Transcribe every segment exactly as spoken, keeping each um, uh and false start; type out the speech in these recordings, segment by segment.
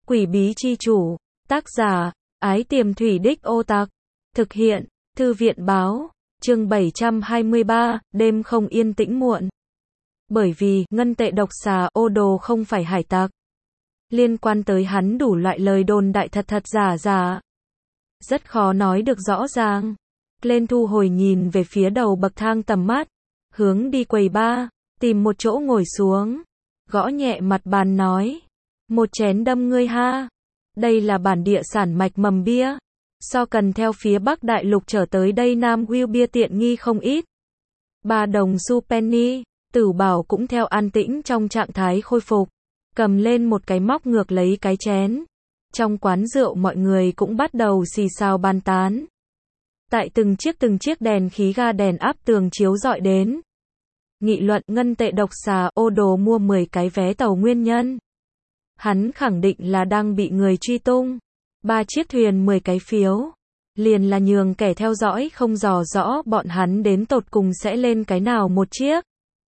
Quỷ bí chi chủ, tác giả, Ái Tiềm Thủy Đích Ô Tạc, thực hiện, Thư viện báo, chương bảy trăm hai mươi ba, đêm không yên tĩnh muộn. Bởi vì, ngân tệ độc xà, ô đồ không phải hải tặc. Liên quan tới hắn đủ loại lời đồn đại thật thật giả giả. Rất khó nói được rõ ràng. Lên thu hồi nhìn về phía đầu bậc thang tầm mắt, hướng đi quầy ba, tìm một chỗ ngồi xuống, gõ nhẹ mặt bàn nói, một chén đâm ngươi ha. Đây là bản địa sản mạch mầm bia, so cần theo phía Bắc Đại Lục trở tới đây Nam Will bia tiện nghi không ít. Ba đồng xu penny, Tử Bảo cũng theo an tĩnh trong trạng thái khôi phục, cầm lên một cái móc ngược lấy cái chén. Trong quán rượu mọi người cũng bắt đầu xì xào bàn tán. Tại từng chiếc từng chiếc đèn khí ga đèn áp tường chiếu rọi đến. Nghị luận ngân tệ độc xà, ô đồ mua mười cái vé tàu nguyên nhân. Hắn khẳng định là đang bị người truy tung. Ba chiếc thuyền mười cái phiếu. Liền là nhường kẻ theo dõi không dò rõ bọn hắn đến tột cùng sẽ lên cái nào một chiếc.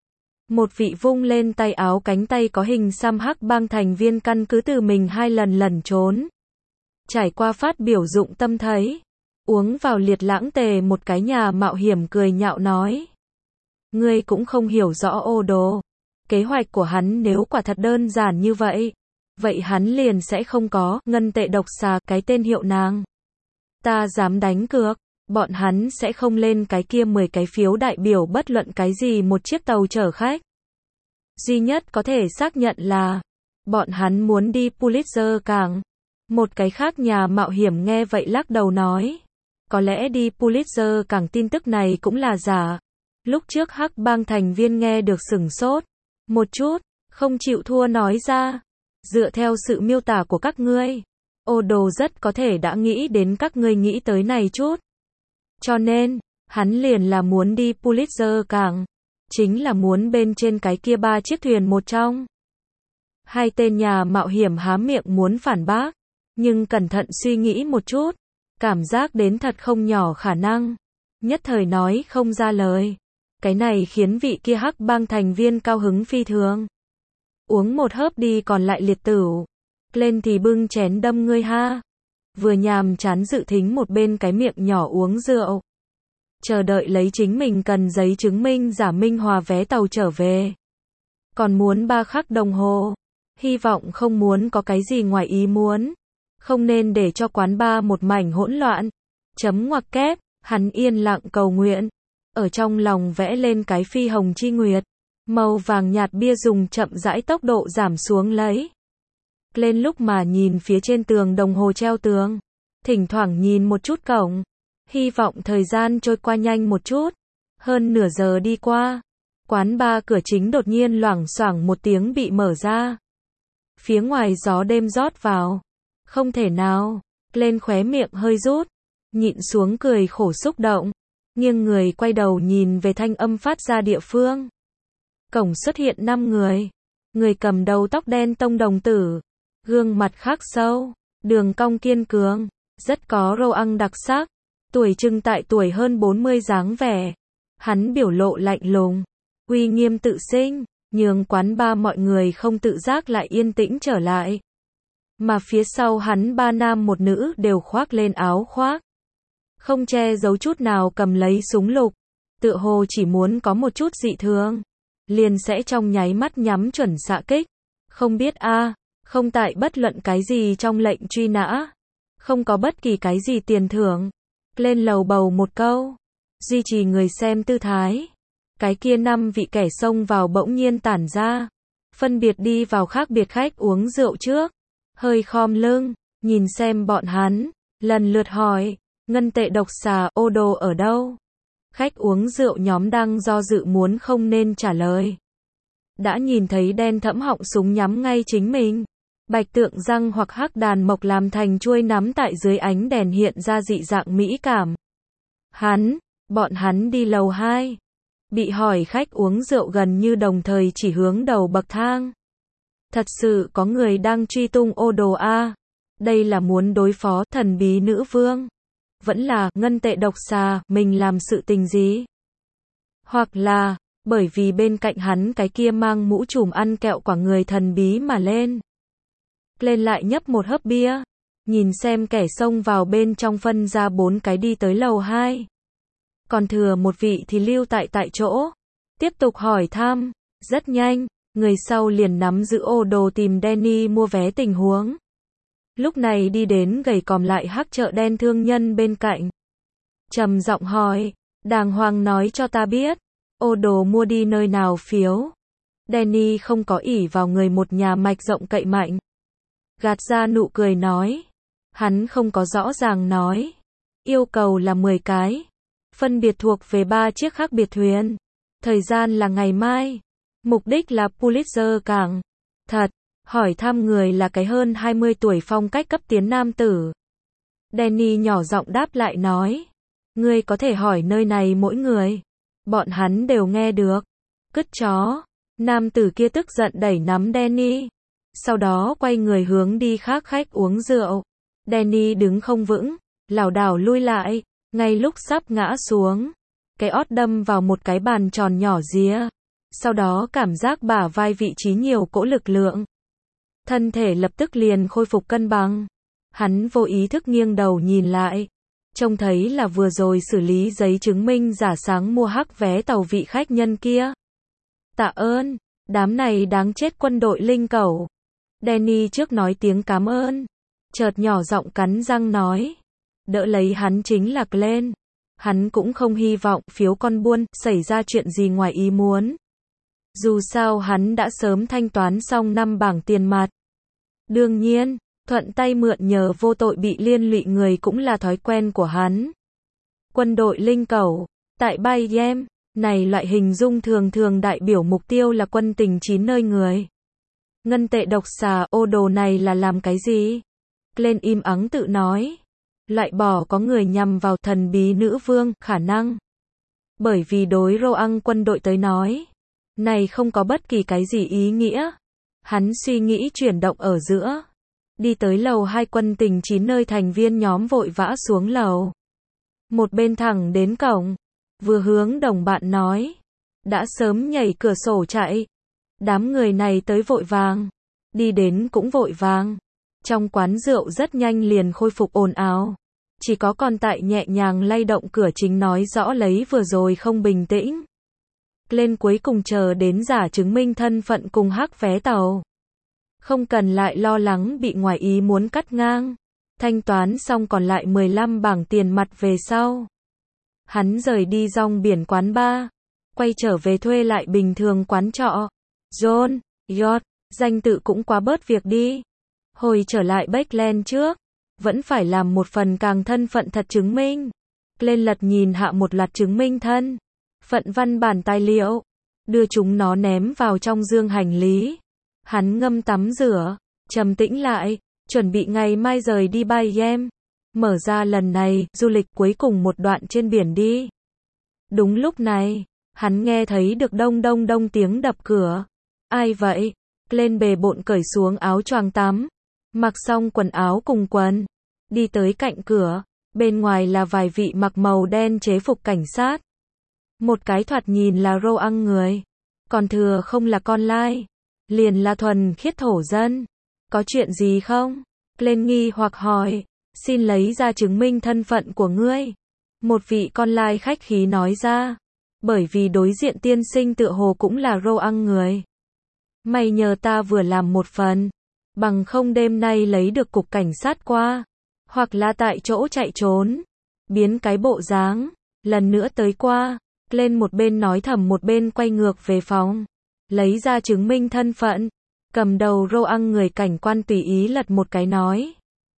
Một vị vung lên tay áo cánh tay có hình xăm hắc bang thành viên căn cứ từ mình hai lần lẩn trốn. Trải qua phát biểu dụng tâm thấy. Uống vào liệt lãng tề một cái nhà mạo hiểm cười nhạo nói. Ngươi cũng không hiểu rõ ô đồ. Kế hoạch của hắn nếu quả thật đơn giản như vậy. Vậy hắn liền sẽ không có ngân tệ độc xà cái tên hiệu nàng. Ta dám đánh cược. Bọn hắn sẽ không lên cái kia mười cái phiếu đại biểu bất luận cái gì một chiếc tàu chở khách. Duy nhất có thể xác nhận là bọn hắn muốn đi Pulitzer cảng. Một cái khác nhà mạo hiểm nghe vậy lắc đầu nói. Có lẽ đi Pulitzer cảng tin tức này cũng là giả. Lúc trước hắc bang thành viên nghe được sửng sốt. Một chút, không chịu thua nói ra. Dựa theo sự miêu tả của các ngươi, ô đồ rất có thể đã nghĩ đến các ngươi nghĩ tới này chút. Cho nên, hắn liền là muốn đi Pulitzer cảng. Chính là muốn bên trên cái kia ba chiếc thuyền một trong. Hai tên nhà mạo hiểm há miệng muốn phản bác. Nhưng cẩn thận suy nghĩ một chút. Cảm giác đến thật không nhỏ khả năng. Nhất thời nói không ra lời. Cái này khiến vị kia hắc bang thành viên cao hứng phi thường. Uống một hớp đi còn lại liệt tửu. Lên thì bưng chén đâm ngươi ha. Vừa nhàm chán dự thính một bên cái miệng nhỏ uống rượu. Chờ đợi lấy chính mình cần giấy chứng minh giả minh hòa vé tàu trở về. Còn muốn ba khắc đồng hồ. Hy vọng không muốn có cái gì ngoài ý muốn. Không nên để cho quán bar một mảnh hỗn loạn. Chấm ngoặc kép, hắn yên lặng cầu nguyện. Ở trong lòng vẽ lên cái phi hồng chi nguyệt. Màu vàng nhạt bia dùng chậm rãi tốc độ giảm xuống lấy. Lên lúc mà nhìn phía trên tường đồng hồ treo tường. Thỉnh thoảng nhìn một chút cổng. Hy vọng thời gian trôi qua nhanh một chút. Hơn nửa giờ đi qua. Quán bar cửa chính đột nhiên loảng xoảng một tiếng bị mở ra. Phía ngoài gió đêm rót vào. Không thể nào. Lên khóe miệng hơi rút. Nhịn xuống cười khổ xúc động. Nghiêng người quay đầu nhìn về thanh âm phát ra địa phương. Cổng xuất hiện năm người. Người cầm đầu tóc đen tông đồng tử. Gương mặt khắc sâu. Đường cong kiên cường. Rất có râu ăn đặc sắc. Tuổi chừng tại tuổi hơn bốn mươi dáng vẻ. Hắn biểu lộ lạnh lùng. Uy nghiêm tự sinh. Nhường quán ba mọi người không tự giác lại yên tĩnh trở lại. Mà phía sau hắn ba nam một nữ đều khoác lên áo khoác. Không che giấu chút nào cầm lấy súng lục. Tựa hồ chỉ muốn có một chút dị thường. Liền sẽ trong nháy mắt nhắm chuẩn xạ kích. Không biết a à, không tại bất luận cái gì trong lệnh truy nã. Không có bất kỳ cái gì tiền thưởng. Lên lầu bầu một câu. Duy trì người xem tư thái. Cái kia năm vị kẻ xông vào bỗng nhiên tản ra. Phân biệt đi vào khác biệt khách uống rượu trước. Hơi khom lưng, nhìn xem bọn hắn. Lần lượt hỏi, ngân tệ độc xà, ô đồ ở đâu? Khách uống rượu nhóm đang do dự muốn không nên trả lời. Đã nhìn thấy đen thẫm họng súng nhắm ngay chính mình. Bạch tượng răng hoặc hắc đàn mộc làm thành chuôi nắm tại dưới ánh đèn hiện ra dị dạng mỹ cảm. Hắn, bọn hắn đi lầu hai. Bị hỏi khách uống rượu gần như đồng thời chỉ hướng đầu bậc thang. Thật sự có người đang truy tung ô đồ a. Đây là muốn đối phó thần bí nữ vương. Vẫn là ngân tệ độc xà, mình làm sự tình gì? Hoặc là, bởi vì bên cạnh hắn cái kia mang mũ trùm ăn kẹo quả người thần bí mà lên. Lên lại nhấp một hớp bia, nhìn xem kẻ xông vào bên trong phân ra bốn cái đi tới lầu hai. Còn thừa một vị thì lưu tại tại chỗ. Tiếp tục hỏi thăm, rất nhanh, người sau liền nắm giữ ô đồ tìm Danny mua vé tình huống. Lúc này đi đến gầy còm lại hắc chợ đen thương nhân bên cạnh. Trầm giọng hỏi, đàng hoàng nói cho ta biết, ô đồ mua đi nơi nào phiếu. Danny không có ỷ vào người một nhà mạch rộng cậy mạnh. Gạt ra nụ cười nói, hắn không có rõ ràng nói. Yêu cầu là mười cái. Phân biệt thuộc về ba chiếc khác biệt thuyền. Thời gian là ngày mai. Mục đích là Pulitzer cảng. Thật, hỏi thăm người là cái hơn hai mươi tuổi phong cách cấp tiến nam tử. Danny nhỏ giọng đáp lại nói, ngươi có thể hỏi nơi này mỗi người. Bọn hắn đều nghe được. Cứt chó. Nam tử kia tức giận đẩy nắm Danny. Sau đó quay người hướng đi khác khách uống rượu. Danny đứng không vững, lảo đảo lui lại, ngay lúc sắp ngã xuống. Cái ót đâm vào một cái bàn tròn nhỏ ría. Sau đó cảm giác bả vai vị trí nhiều cỗ lực lượng. Thân thể lập tức liền khôi phục cân bằng. Hắn vô ý thức nghiêng đầu nhìn lại. Trông thấy là vừa rồi xử lý giấy chứng minh giả sáng mua hắc vé tàu vị khách nhân kia. Tạ ơn, đám này đáng chết quân đội linh cẩu. Danny trước nói tiếng cảm ơn. Chợt nhỏ giọng cắn răng nói. Đỡ lấy hắn chính là Glenn. Hắn cũng không hy vọng phiếu con buôn xảy ra chuyện gì ngoài ý muốn. Dù sao hắn đã sớm thanh toán xong năm bảng tiền mặt. Đương nhiên, thuận tay mượn nhờ vô tội bị liên lụy người cũng là thói quen của hắn. Quân đội linh cẩu, tại Bayem, này loại hình dung thường thường đại biểu mục tiêu là quân tình chín nơi người. Ngân tệ độc xà, ô đồ này là làm cái gì? Glenn im ắng tự nói. Loại bỏ có người nhằm vào thần bí nữ vương, khả năng. Bởi vì đối Roang quân đội tới nói, này không có bất kỳ cái gì ý nghĩa. Hắn suy nghĩ chuyển động ở giữa. Đi tới lầu hai quân tình chín nơi thành viên nhóm vội vã xuống lầu. Một bên thẳng đến cổng. Vừa hướng đồng bạn nói. Đã sớm nhảy cửa sổ chạy. Đám người này tới vội vàng. Đi đến cũng vội vàng. Trong quán rượu rất nhanh liền khôi phục ồn ào. Chỉ có con tại nhẹ nhàng lay động cửa chính nói rõ lấy vừa rồi không bình tĩnh. Lên cuối cùng chờ đến giả chứng minh thân phận cùng hắc vé tàu. Không cần lại lo lắng bị ngoài ý muốn cắt ngang. Thanh toán xong còn lại mười lăm bảng tiền mặt về sau. Hắn rời đi dòng biển quán bar. Quay trở về thuê lại bình thường quán trọ. John, Yot, danh tự cũng quá bớt việc đi. Hồi trở lại Backland trước. Vẫn phải làm một phần càng thân phận thật chứng minh. Lên lật nhìn hạ một loạt chứng minh thân phận văn bản tài liệu. Đưa chúng nó ném vào trong dương hành lý. Hắn ngâm tắm rửa. Trầm tĩnh lại. Chuẩn bị ngày mai rời đi Bayem. Mở ra lần này, du lịch cuối cùng một đoạn trên biển đi. Đúng lúc này, hắn nghe thấy được đông đông đông tiếng đập cửa. Ai vậy? Lên bề bộn cởi xuống áo choàng tắm. Mặc xong quần áo cùng quần. Đi tới cạnh cửa. Bên ngoài là vài vị mặc màu đen chế phục cảnh sát. Một cái thoạt nhìn là Roang người. Còn thừa không là con lai. Liền là thuần khiết thổ dân. Có chuyện gì không? Lên nghi hoặc hỏi. Xin lấy ra chứng minh thân phận của ngươi. Một vị con lai khách khí nói ra. Bởi vì đối diện tiên sinh tựa hồ cũng là Roang người. Mày nhờ ta vừa làm một phần. Bằng không đêm nay lấy được cục cảnh sát qua. Hoặc là tại chỗ chạy trốn. Biến cái bộ dáng. Lần nữa tới qua. Lên một bên nói thầm một bên quay ngược về phòng. Lấy ra chứng minh thân phận. Cầm đầu Roang người cảnh quan tùy ý lật một cái nói.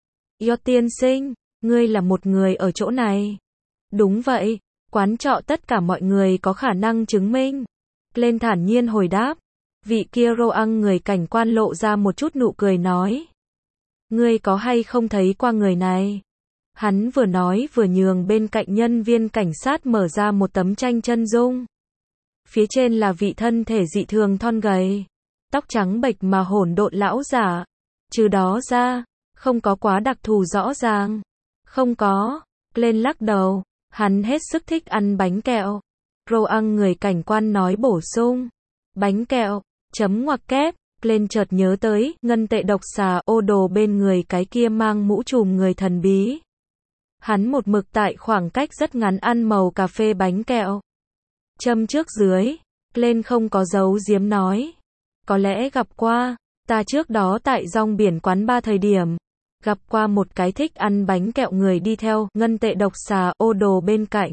Yot tiên sinh, ngươi là một người ở chỗ này. Đúng vậy, quán trọ tất cả mọi người có khả năng chứng minh. Lên thản nhiên hồi đáp. Vị kia Roang người cảnh quan lộ ra một chút nụ cười nói. Ngươi có hay không thấy qua người này? Hắn vừa nói vừa nhường bên cạnh nhân viên cảnh sát mở ra một tấm tranh chân dung. Phía trên là vị thân thể dị thường thon gầy. Tóc trắng bệch mà hỗn độn lão giả. Trừ đó ra, không có quá đặc thù rõ ràng. Không có. Lên lắc đầu. Hắn hết sức thích ăn bánh kẹo. Roang người cảnh quan nói bổ sung. Bánh kẹo, chấm ngoặc kép, Lên chợt nhớ tới, ngân tệ độc xà, ô đồ bên người cái kia mang mũ trùm người thần bí. Hắn một mực tại khoảng cách rất ngắn ăn màu cà phê bánh kẹo. Châm trước dưới, lên không có giấu giếm nói. Có lẽ gặp qua, ta trước đó tại rong biển quán ba thời điểm, gặp qua một cái thích ăn bánh kẹo người đi theo, ngân tệ độc xà, ô đồ bên cạnh.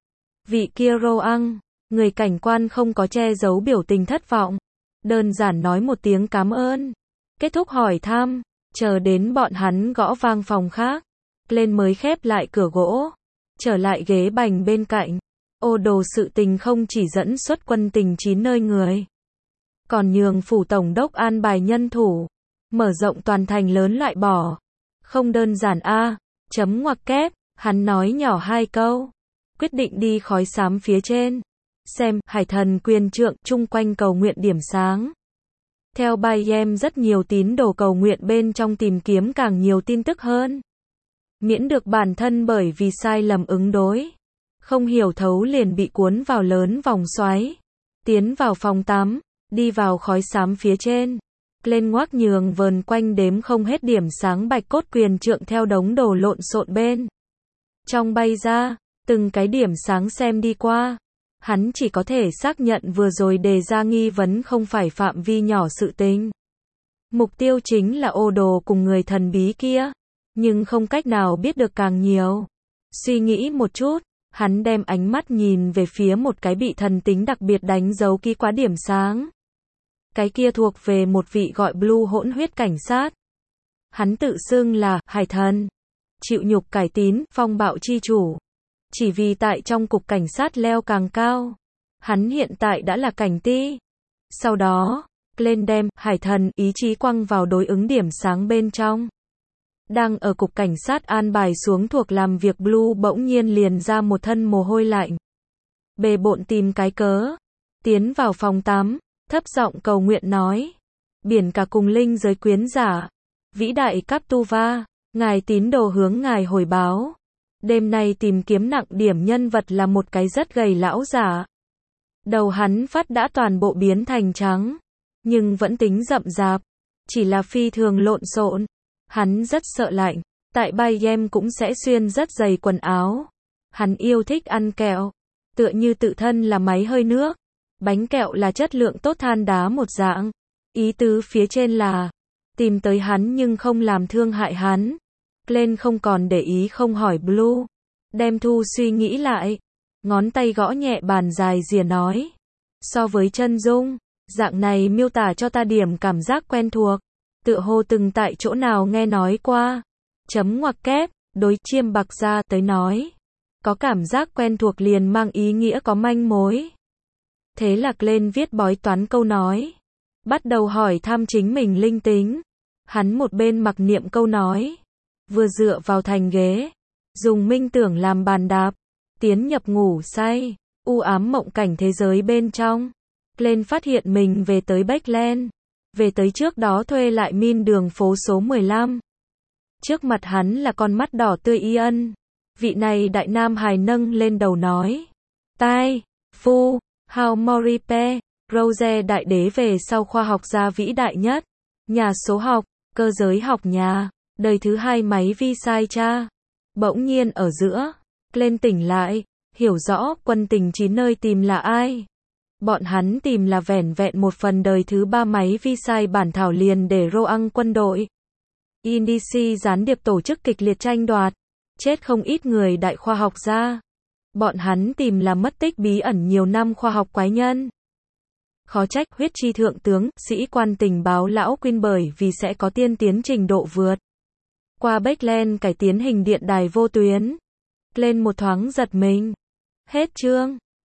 Vị kia rô ăn, người cảnh quan không có che giấu biểu tình thất vọng. Đơn giản nói một tiếng cảm ơn. Kết thúc hỏi thăm, chờ đến bọn hắn gõ vang phòng khác. Lên mới khép lại cửa gỗ. Trở lại ghế bành bên cạnh. Ô đồ sự tình không chỉ dẫn xuất quân tình chín nơi người. Còn nhường phủ tổng đốc an bài nhân thủ. Mở rộng toàn thành lớn loại bỏ. Không đơn giản a, chấm ngoặc kép, hắn nói nhỏ hai câu. Quyết định đi khói xám phía trên. Xem, hải thần quyền trượng, chung quanh cầu nguyện điểm sáng. Theo bài em rất nhiều tín đồ cầu nguyện bên trong tìm kiếm càng nhiều tin tức hơn. Miễn được bản thân bởi vì sai lầm ứng đối. Không hiểu thấu liền bị cuốn vào lớn vòng xoáy. Tiến vào phòng tắm, đi vào khói xám phía trên. Lên ngoác nhường vờn quanh đếm không hết điểm sáng bạch cốt quyền trượng theo đống đồ lộn xộn bên. Trong bay ra, từng cái điểm sáng xem đi qua. Hắn chỉ có thể xác nhận vừa rồi đề ra nghi vấn không phải phạm vi nhỏ sự tình. Mục tiêu chính là ô đồ cùng người thần bí kia. Nhưng không cách nào biết được càng nhiều. Suy nghĩ một chút, hắn đem ánh mắt nhìn về phía một cái bị thần tính đặc biệt đánh dấu ký quá điểm sáng. Cái kia thuộc về một vị gọi Blue hỗn huyết cảnh sát. Hắn tự xưng là hải thần. Chịu nhục cải tín, phong bạo chi chủ. Chỉ vì tại trong cục cảnh sát leo càng cao. Hắn hiện tại đã là cảnh ti. Sau đó, lên đem hải thần ý chí quăng vào đối ứng điểm sáng bên trong. Đang ở cục cảnh sát an bài xuống thuộc làm việc Blue bỗng nhiên liền ra một thân mồ hôi lạnh. Bề bộn tìm cái cớ. Tiến vào phòng tắm, thấp giọng cầu nguyện nói. Biển cả cùng linh giới quyến giả. Vĩ đại Captuva, ngài tín đồ hướng ngài hồi báo. Đêm nay tìm kiếm nặng điểm nhân vật là một cái rất gầy lão giả. Đầu hắn phát đã toàn bộ biến thành trắng. Nhưng vẫn tính rậm rạp. Chỉ là phi thường lộn xộn. Hắn rất sợ lạnh. Tại bay em cũng sẽ xuyên rất dày quần áo. Hắn yêu thích ăn kẹo. Tựa như tự thân là máy hơi nước. Bánh kẹo là chất lượng tốt than đá một dạng. Ý tứ phía trên là tìm tới hắn nhưng không làm thương hại hắn. Lên không còn để ý không hỏi Blue. Đem thu suy nghĩ lại. Ngón tay gõ nhẹ bàn dài rìa nói. So với chân dung, dạng này miêu tả cho ta điểm cảm giác quen thuộc. Tựa hồ từng tại chỗ nào nghe nói qua. Chấm ngoặc kép, đối chiêm bạc ra tới nói. Có cảm giác quen thuộc liền mang ý nghĩa có manh mối. Thế là lên viết bói toán câu nói. Bắt đầu hỏi thăm chính mình linh tính. Hắn một bên mặc niệm câu nói. Vừa dựa vào thành ghế. Dùng minh tưởng làm bàn đạp. Tiến nhập ngủ say. U ám mộng cảnh thế giới bên trong. Lên phát hiện mình về tới Backland. Về tới trước đó thuê lại min đường phố số mười lăm. Trước mặt hắn là con mắt đỏ tươi Ian. Vị này đại nam hài nâng lên đầu nói. Tai, Phu, Hao Moripe, Rose đại đế về sau khoa học gia vĩ đại nhất. Nhà số học, cơ giới học nhà, đời thứ hai máy vi sai cha. Bỗng nhiên ở giữa, lên tỉnh lại, hiểu rõ quân tình chín nơi tìm là ai. Bọn hắn tìm là vẻn vẹn một phần đời thứ ba máy vi sai bản thảo liền để Roang quân đội. Indici gián điệp tổ chức kịch liệt tranh đoạt. Chết không ít người đại khoa học gia. Bọn hắn tìm là mất tích bí ẩn nhiều năm khoa học quái nhân. Khó trách huyết chi thượng tướng, sĩ quan tình báo lão Quyên bởi vì sẽ có tiên tiến trình độ vượt. Qua Backland cải tiến hình điện đài vô tuyến. Lên một thoáng giật mình. Hết chương.